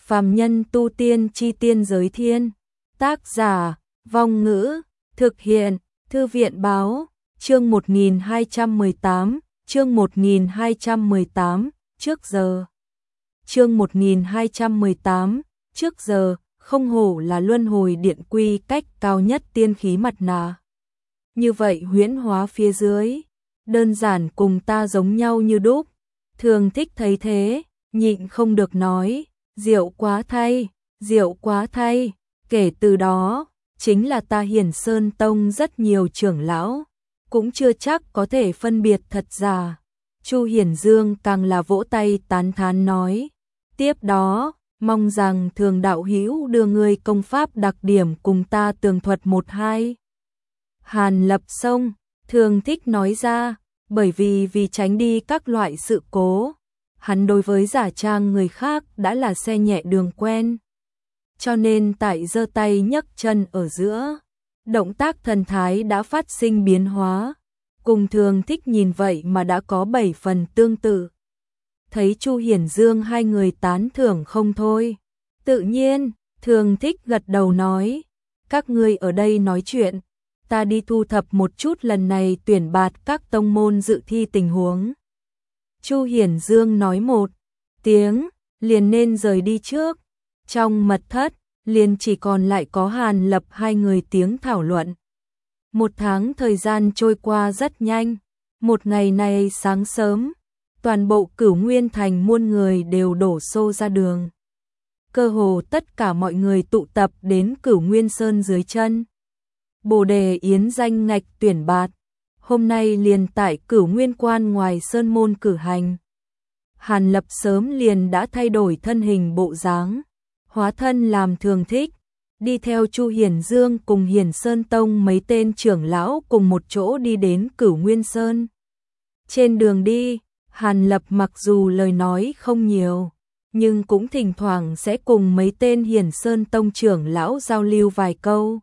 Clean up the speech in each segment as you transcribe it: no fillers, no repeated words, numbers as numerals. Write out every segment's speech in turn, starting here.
Phàm nhân tu tiên chi tiên giới thiên. Tác giả, Vong Ngữ, thực hiện, Thư viện báo, chương 1218, chương 1218, trước giờ. Chương 1218, trước giờ, không hổ là luân hồi điện quy cách cao nhất tiên khí mặt nạ. Như vậy huyễn hóa phía dưới, đơn giản cùng ta giống nhau như đúc. Thường Thích thấy thế, nhịn không được nói, diệu quá thay, diệu quá thay. Kể từ đó, chính là ta Hiển Sơn Tông rất nhiều trưởng lão, cũng chưa chắc có thể phân biệt thật giả. Chu Hiển Dương càng là vỗ tay tán thán nói, tiếp đó, mong rằng Thường đạo hữu đưa người công pháp đặc điểm cùng ta tường thuật một hai. Hàn Lập Sông, Thường Thích nói ra, bởi vì tránh đi các loại sự cố, hắn đối với giả trang người khác đã là xe nhẹ đường quen. Cho nên tại giơ tay nhấc chân ở giữa, động tác thần thái đã phát sinh biến hóa, cùng Thường Thích nhìn vậy mà đã có 7 phần tương tự. Thấy Chu Hiển Dương hai người tán thưởng không thôi, tự nhiên, Thường Thích gật đầu nói, các ngươi ở đây nói chuyện, ta đi thu thập một chút lần này tuyển bạt các tông môn dự thi tình huống. Chu Hiển Dương nói một tiếng, liền nên rời đi trước. Trong mật thất, liền chỉ còn lại có Hàn Lập hai người tiếng thảo luận. Một tháng thời gian trôi qua rất nhanh. Một ngày này sáng sớm, toàn bộ Cửu Nguyên Thành muôn người đều đổ xô ra đường. Cơ hồ tất cả mọi người tụ tập đến Cửu Nguyên Sơn dưới chân. Bồ Đề Yến danh ngạch tuyển bạt, hôm nay liền tại Cửu Nguyên Quan ngoài Sơn Môn cử hành. Hàn Lập sớm liền đã thay đổi thân hình bộ dáng, hóa thân làm Thường Thích, đi theo Chu Hiển Dương cùng Hiển Sơn Tông mấy tên trưởng lão cùng một chỗ đi đến Cửu Nguyên Sơn. Trên đường đi, Hàn Lập mặc dù lời nói không nhiều, nhưng cũng thỉnh thoảng sẽ cùng mấy tên Hiển Sơn Tông trưởng lão giao lưu vài câu.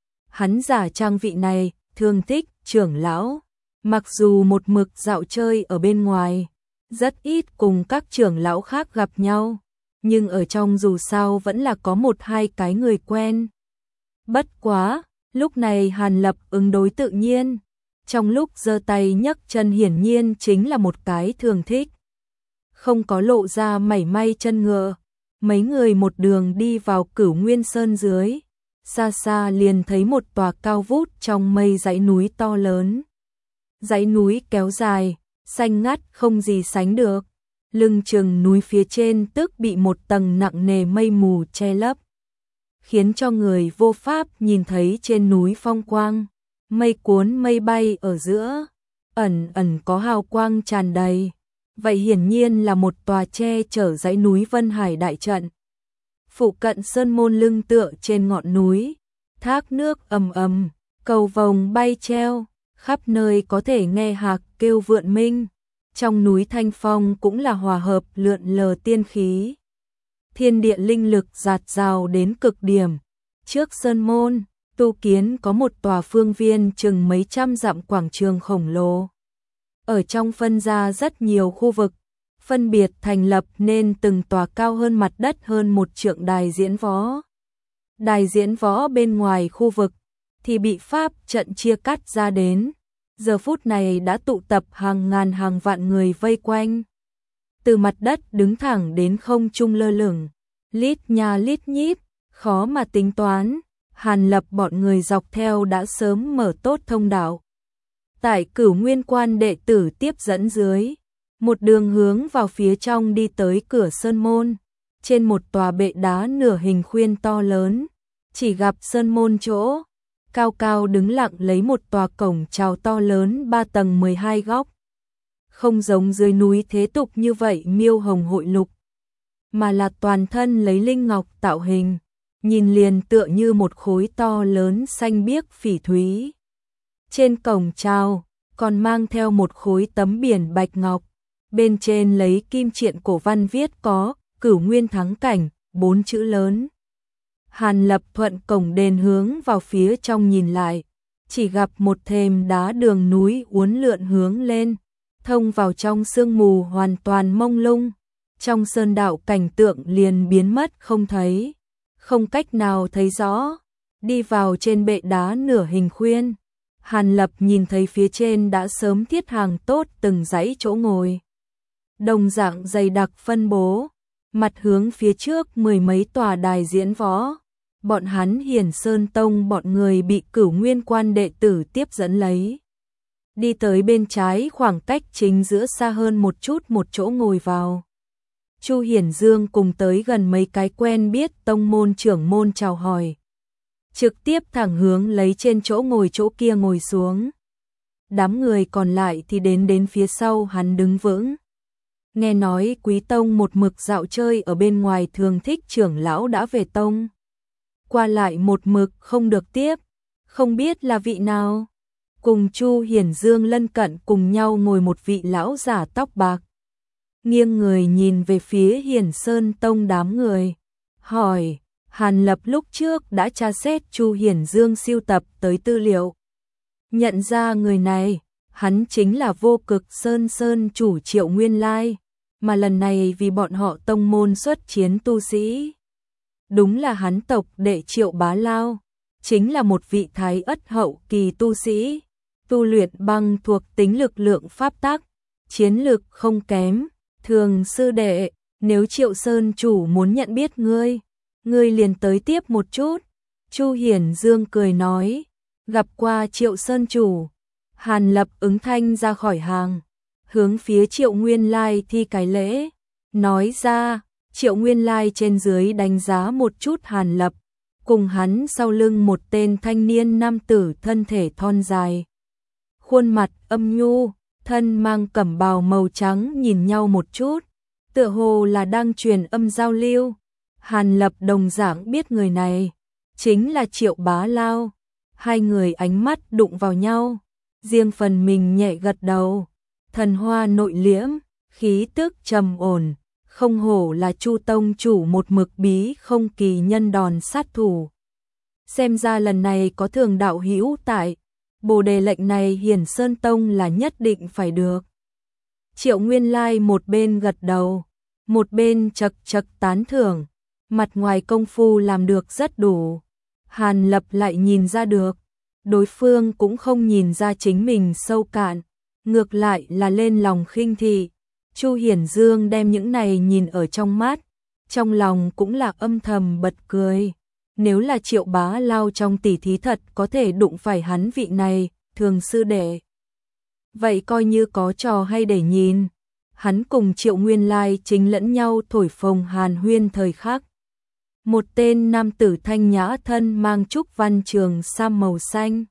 Hắn giả trang vị này, Thường Thích, trưởng lão, mặc dù một mực dạo chơi ở bên ngoài, rất ít cùng các trưởng lão khác gặp nhau, nhưng ở trong dù sao vẫn là có một hai cái người quen. Bất quá, lúc này Hàn Lập ứng đối tự nhiên, trong lúc giơ tay nhấc chân hiển nhiên chính là một cái Thường Thích. Không có lộ ra mảy may chân ngựa, mấy người một đường đi vào Cửu Nguyên Sơn dưới, xa xa liền thấy một tòa cao vút trong mây dãy núi to lớn. Dãy núi kéo dài, xanh ngắt không gì sánh được. Lưng chừng núi phía trên tức bị một tầng nặng nề mây mù che lấp, khiến cho người vô pháp nhìn thấy trên núi phong quang. Mây cuốn mây bay ở giữa, ẩn ẩn có hào quang tràn đầy. Vậy hiển nhiên là một tòa che chở dãy núi Vân Hải đại trận. Phụ cận sơn môn lưng tựa trên ngọn núi, thác nước ầm ầm, cầu vồng bay treo, khắp nơi có thể nghe hạc kêu vượn minh. Trong núi thanh phong cũng là hòa hợp lượn lờ tiên khí. Thiên địa linh lực dạt dào đến cực điểm. Trước sơn môn, tu kiến có một tòa phương viên chừng mấy trăm dặm quảng trường khổng lồ. Ở trong phân ra rất nhiều khu vực, phân biệt thành lập nên từng tòa cao hơn mặt đất hơn một trượng đài diễn võ. Đài diễn võ bên ngoài khu vực thì bị pháp trận chia cắt ra đến. Giờ phút này đã tụ tập hàng ngàn hàng vạn người vây quanh. Từ mặt đất đứng thẳng đến không trung lơ lửng, lít nha lít nhít, khó mà tính toán. Hàn Lập bọn người dọc theo đã sớm mở tốt thông đạo. Tại Cửu Nguyên Quan đệ tử tiếp dẫn dưới, một đường hướng vào phía trong đi tới cửa sơn môn. Trên một tòa bệ đá nửa hình khuyên to lớn, chỉ gặp sơn môn chỗ cao cao đứng lặng lấy một tòa cổng chào to lớn 3 tầng 12 góc. Không giống dưới núi thế tục như vậy miêu hồng hội lục, mà là toàn thân lấy linh ngọc tạo hình, nhìn liền tựa như một khối to lớn xanh biếc phỉ thúy. Trên cổng chào còn mang theo một khối tấm biển bạch ngọc, bên trên lấy kim triện cổ văn viết có Cửu Nguyên Thắng Cảnh 4 chữ lớn. Hàn Lập thuận cổng đền hướng vào phía trong nhìn lại, chỉ gặp một thềm đá đường núi uốn lượn hướng lên, thông vào trong sương mù hoàn toàn mông lung. trong sơn đạo cảnh tượng liền biến mất không thấy, không cách nào thấy rõ. Đi vào trên bệ đá nửa hình khuyên, Hàn Lập nhìn thấy phía trên đã sớm thiết hàng tốt từng dãy chỗ ngồi. Đồng dạng dày đặc phân bố, mặt hướng phía trước mười mấy tòa đài diễn võ. Bọn hắn Hiển Sơn Tông bọn người bị Cửu Nguyên Quan đệ tử tiếp dẫn lấy. Đi tới bên trái khoảng cách chính giữa xa hơn một chút một chỗ ngồi vào. Chu Hiển Dương cùng tới gần mấy cái quen biết tông môn trưởng môn chào hỏi. Trực tiếp thẳng hướng lấy trên chỗ ngồi chỗ kia ngồi xuống. Đám người còn lại thì đến phía sau hắn đứng vững. Nghe nói Quý Tông một mực dạo chơi ở bên ngoài thường thích trưởng lão đã về tông. Qua lại một mực không được tiếp, không biết là vị nào. Cùng Chu Hiển Dương lân cận cùng nhau ngồi một vị lão giả tóc bạc. Nghiêng người nhìn về phía Hiển Sơn Tông đám người, hỏi, Hàn Lập lúc trước đã tra xét Chu Hiển Dương siêu tập tới tư liệu. Nhận ra người này, hắn chính là Vô Cực Sơn chủ Triệu Nguyên Lai, mà lần này vì bọn họ tông môn xuất chiến tu sĩ. Đúng là hắn tộc đệ Triệu Bá Lao, chính là một vị thái ất hậu kỳ tu sĩ, tu luyện băng thuộc tính lực lượng pháp tắc, chiến lực không kém. Thường sư đệ, nếu Triệu Sơn chủ muốn nhận biết ngươi liền tới tiếp một chút. Chu Hiển Dương cười nói, gặp qua Triệu Sơn chủ. Hàn Lập ứng thanh ra khỏi hàng, hướng phía Triệu Nguyên Lai thi cái lễ, nói ra. Triệu Nguyên Lai trên dưới đánh giá một chút Hàn Lập, cùng hắn sau lưng một tên thanh niên nam tử thân thể thon dài, khuôn mặt âm nhu, thân mang cẩm bào màu trắng nhìn nhau một chút, tựa hồ là đang truyền âm giao lưu. Hàn Lập đồng dạng biết người này chính là Triệu Bá Lao. Hai người ánh mắt đụng vào nhau, riêng phần mình nhẹ gật đầu. Thần hoa nội liễm, khí tức trầm ổn, không hổ là Chu tông chủ một mực bí không kỳ nhân đòn sát thủ. Xem ra lần này có thường đạo hữu tại, Bồ đề lệnh này Hiển Sơn Tông là nhất định phải được. Triệu Nguyên Lai một bên gật đầu, một bên chật chật tán thưởng, mặt ngoài công phu làm được rất đủ. Hàn Lập lại nhìn ra được, đối phương cũng không nhìn ra chính mình sâu cạn, ngược lại là lên lòng khinh thị. Chu Hiển Dương đem những này nhìn ở trong mắt, trong lòng cũng là âm thầm bật cười. Nếu là Triệu Bá Lao trong tỷ thí thật có thể đụng phải hắn vị này, thường sư đệ. Vậy coi như có trò hay để nhìn. Hắn cùng Triệu Nguyên Lai chính lẫn nhau thổi phồng hàn huyên thời khắc. Một tên nam tử thanh nhã thân mang trúc văn trường sam màu xanh.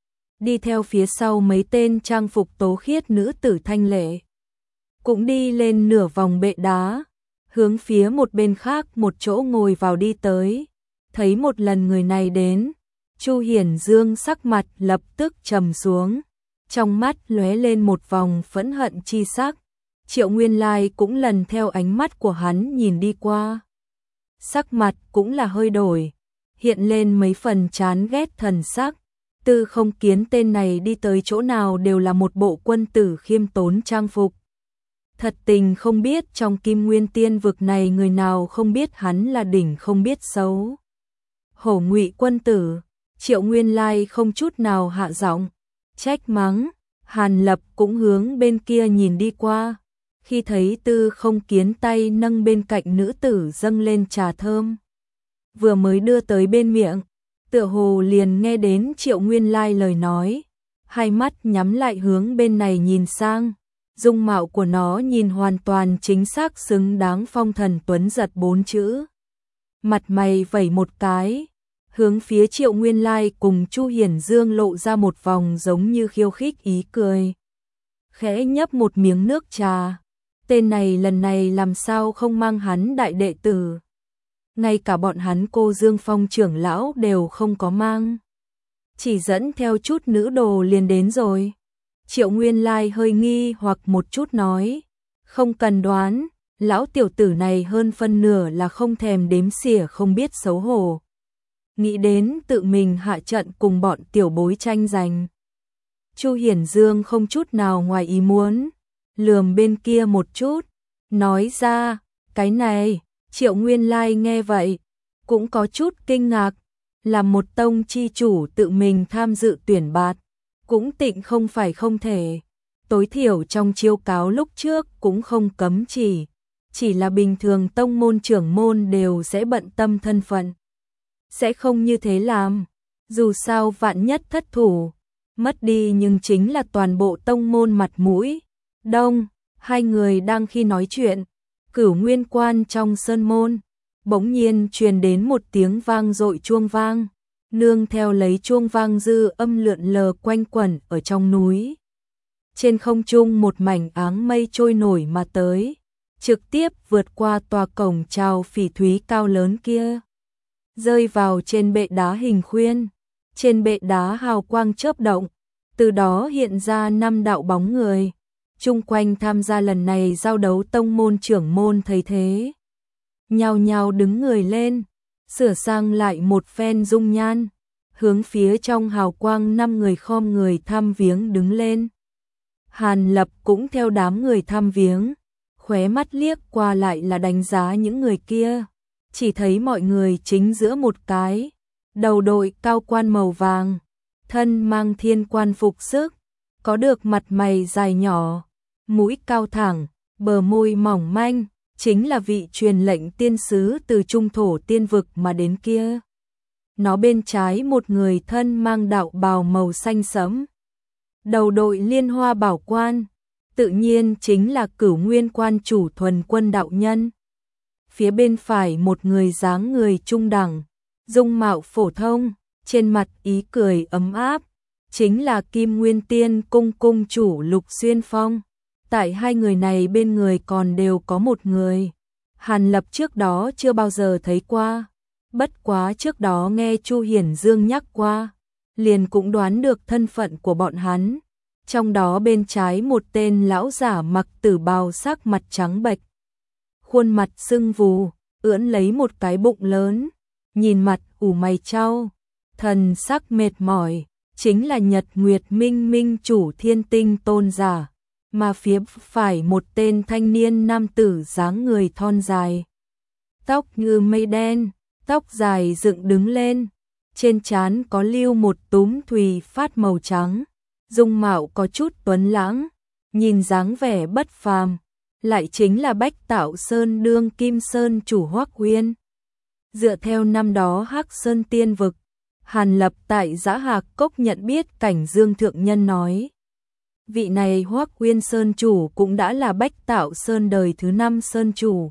Đi theo phía sau mấy tên trang phục tố khiết nữ tử thanh lệ. Cũng đi lên nửa vòng bệ đá, hướng phía một bên khác một chỗ ngồi vào đi tới. Thấy một lần người này đến, Chu Hiển Dương sắc mặt lập tức trầm xuống, trong mắt lóe lên một vòng phẫn hận chi sắc. Triệu Nguyên Lai cũng lần theo ánh mắt của hắn nhìn đi qua. Sắc mặt cũng là hơi đổi, hiện lên mấy phần chán ghét thần sắc. Tư Không Kiến tên này đi tới chỗ nào đều là một bộ quân tử khiêm tốn trang phục. Thật tình không biết trong Kim Nguyên Tiên vực này người nào không biết hắn là đỉnh không biết xấu. Hổ Ngụy quân tử, Triệu Nguyên Lai không chút nào hạ giọng, trách mắng. Hàn Lập cũng hướng bên kia nhìn đi qua, khi thấy Tư Không Kiến tay nâng bên cạnh nữ tử dâng lên trà thơm, vừa mới đưa tới bên miệng, tựa hồ liền nghe đến Triệu Nguyên Lai lời nói, hai mắt nhắm lại hướng bên này nhìn sang. Dung mạo của nó nhìn hoàn toàn chính xác xứng đáng phong thần tuấn giật 4 chữ. Mặt mày vẩy một cái, hướng phía Triệu Nguyên Lai cùng Chu Hiển Dương lộ ra một vòng giống như khiêu khích ý cười. Khẽ nhấp một miếng nước trà, tên này lần này làm sao không mang hắn đại đệ tử. Ngay cả bọn hắn Cô Dương Phong trưởng lão đều không có mang. Chỉ dẫn theo chút nữ đồ liền đến rồi. Triệu Nguyên Lai hơi nghi hoặc một chút nói, không cần đoán, lão tiểu tử này hơn phân nửa là không thèm đếm xỉa không biết xấu hổ. Nghĩ đến tự mình hạ trận cùng bọn tiểu bối tranh giành. Chu Hiển Dương không chút nào ngoài ý muốn, lườm bên kia một chút, nói ra, Cái này, Triệu Nguyên Lai nghe vậy, cũng có chút kinh ngạc, là một tông chi chủ tự mình tham dự tuyển bạt, cũng tịnh không phải không thể. Tối thiểu trong chiêu cáo lúc trước cũng không cấm chỉ là bình thường tông môn trưởng môn đều sẽ bận tâm thân phận. Sẽ không như thế làm, dù sao vạn nhất thất thủ, mất đi nhưng chính là toàn bộ tông môn mặt mũi. Đông, hai người đang khi nói chuyện, Cửu Nguyên Quan trong sơn môn, bỗng nhiên truyền đến một tiếng vang dội chuông vang, nương theo lấy chuông vang dư âm lượn lờ quanh quẩn ở trong núi. Trên không trung một mảnh áng mây trôi nổi mà tới, trực tiếp vượt qua tòa cổng chào phỉ thúy cao lớn kia, rơi vào trên bệ đá hình khuyên. Trên bệ đá hào quang chớp động, từ đó hiện ra 5 đạo bóng người, chung quanh tham gia lần này giao đấu tông môn trưởng môn thấy thế, nhao nhao đứng người lên, sửa sang lại một phen dung nhan, hướng phía trong hào quang 5 người khom người thăm viếng đứng lên. Hàn Lập cũng theo đám người thăm viếng, khóe mắt liếc qua lại là đánh giá những người kia, chỉ thấy mọi người chính giữa một cái đầu đội cao quan màu vàng, thân mang thiên quan phục sức, có được mặt mày dài nhỏ, mũi cao thẳng, bờ môi mỏng manh, chính là vị truyền lệnh tiên sứ từ trung thổ tiên vực mà đến kia. Nó bên trái một người thân mang đạo bào màu xanh sẫm, đầu đội liên hoa bảo quan, tự nhiên chính là Cửu Nguyên Quan chủ Thuần Quân đạo nhân. Phía bên phải một người dáng người trung đẳng, dung mạo phổ thông, trên mặt ý cười ấm áp, chính là Kim Nguyên Tiên cung cung chủ Lục Xuyên Phong. Tại hai người này bên người còn đều có một người, Hàn Lập trước đó chưa bao giờ thấy qua, bất quá trước đó nghe Chu Hiển Dương nhắc qua, liền cũng đoán được thân phận của bọn hắn. Trong đó bên trái một tên lão giả mặc tử bào, sắc mặt trắng bệch, khuôn mặt sưng vù, ưỡn lấy một cái bụng lớn, nhìn mặt ủ mày chau, thần sắc mệt mỏi, chính là Nhật Nguyệt Minh Minh chủ Thiên Tinh tôn giả. Mà phía phải một tên thanh niên nam tử dáng người thon dài, tóc như mây đen, tóc dài dựng đứng lên, trên trán có lưu một túm thùy phát màu trắng, dung mạo có chút tuấn lãng, nhìn dáng vẻ bất phàm, lại chính là Bách Tạo Sơn đương Kim Sơn chủ Hoắc Uyên. Dựa theo năm đó Hắc Sơn tiên vực, Hàn Lập tại Giã Hạc Cốc nhận biết Cảnh Dương thượng nhân nói, vị này Hoắc Uyên Sơn chủ cũng đã là Bách Tạo Sơn đời thứ 5 Sơn chủ.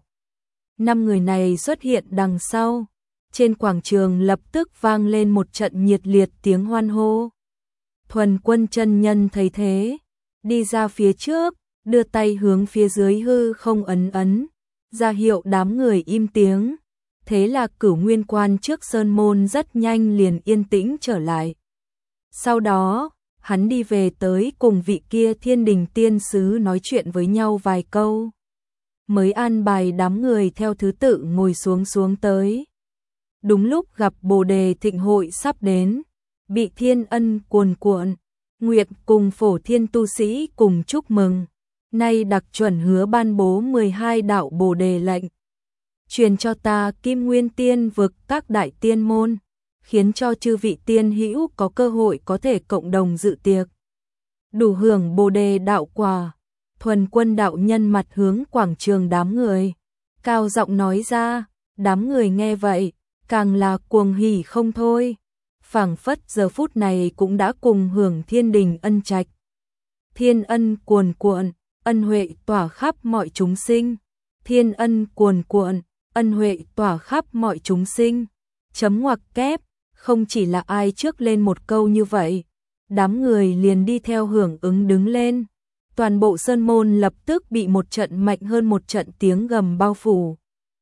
5 người này xuất hiện đằng sau, trên quảng trường lập tức vang lên một trận nhiệt liệt tiếng hoan hô. Thuần Quân chân nhân thấy thế, đi ra phía trước, đưa tay hướng phía dưới hư không ấn ấn, ra hiệu đám người im tiếng. Thế là Cửu Nguyên Quan trước sơn môn rất nhanh liền yên tĩnh trở lại. Sau đó, hắn đi về tới cùng vị kia Thiên Đình tiên sứ nói chuyện với nhau vài câu, mới an bài đám người theo thứ tự ngồi xuống tới. Đúng lúc gặp Bồ Đề thịnh hội sắp đến, bị thiên ân cuồn cuộn, Nguyệt cùng Phổ Thiên tu sĩ cùng chúc mừng, nay đặc chuẩn hứa ban bố 12 đạo Bồ Đề lệnh, truyền cho ta Kim Nguyên Tiên vực các đại tiên môn, khiến cho chư vị tiên hữu có cơ hội có thể cộng đồng dự tiệc, đủ hưởng Bồ Đề đạo quả. Thuần Quân đạo nhân mặt hướng quảng trường đám người, cao giọng nói ra, đám người nghe vậy, càng là cuồng hỉ không thôi, phảng phất giờ phút này cũng đã cùng hưởng thiên đình ân trạch. Thiên ân cuồn cuộn, ân huệ tỏa khắp mọi chúng sinh, thiên ân cuồn cuộn, ân huệ tỏa khắp mọi chúng sinh. Chấm ngoặc kép, không chỉ là ai trước lên một câu như vậy, đám người liền đi theo hưởng ứng đứng lên. Toàn bộ sơn môn lập tức bị một trận mạnh hơn một trận tiếng gầm bao phủ.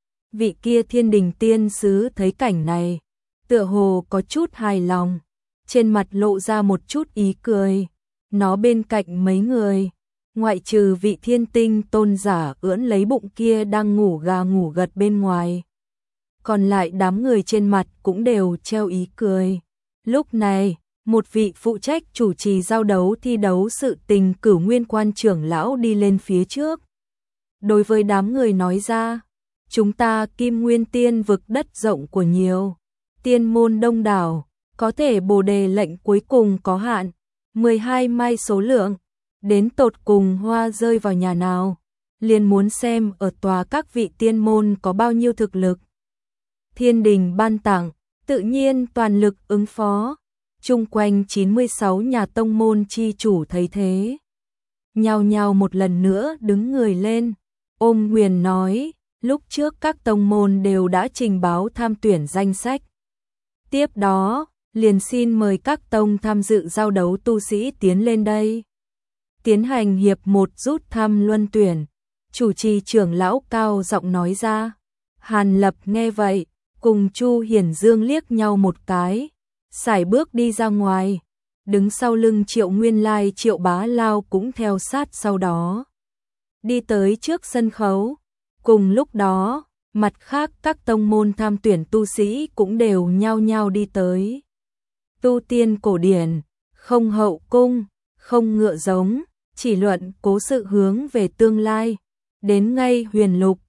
Vị kia Thiên Đình tiên sứ thấy cảnh này, tựa hồ có chút hài lòng, trên mặt lộ ra một chút ý cười. Nó bên cạnh mấy người, ngoại trừ vị Thiên Tinh tôn giả ưỡn lấy bụng kia đang ngủ gà ngủ gật bên ngoài, còn lại đám người trên mặt cũng đều treo ý cười. Lúc này, một vị phụ trách chủ trì giao đấu thi đấu sự tình Cửu Nguyên Quan trưởng lão đi lên phía trước. Đối với đám người nói ra, chúng ta Kim Nguyên Tiên vực đất rộng của nhiều, tiên môn đông đảo, có thể Bồ đề lệnh cuối cùng có hạn, 12 mai số lượng, đến tột cùng hoa rơi vào nhà nào, liền muốn xem ở tòa các vị tiên môn có bao nhiêu thực lực. Thiên đình ban tặng, tự nhiên toàn lực ứng phó, chung quanh 96 nhà tông môn chi chủ thấy thế. Nhao nhao một lần nữa đứng người lên, ôm huyền nói, lúc trước các tông môn đều đã trình báo tham tuyển danh sách. Tiếp đó, liền xin mời các tông tham dự giao đấu tu sĩ tiến lên đây. Tiến hành hiệp 1 rút thăm luân tuyển, chủ trì trưởng lão cao giọng nói ra. Hàn Lập nghe vậy, cùng Chu Hiển Dương liếc nhau một cái, sải bước đi ra ngoài, đứng sau lưng Triệu Nguyên Lai Triệu Bá Lao cũng theo sát sau đó. Đi tới trước sân khấu, cùng lúc đó, mặt khác các tông môn tham tuyển tu sĩ cũng đều nhao nhao đi tới. Tu tiên cổ điển, không hậu cung, không ngựa giống, chỉ luận cố sự hướng về tương lai, đến ngay huyền lục,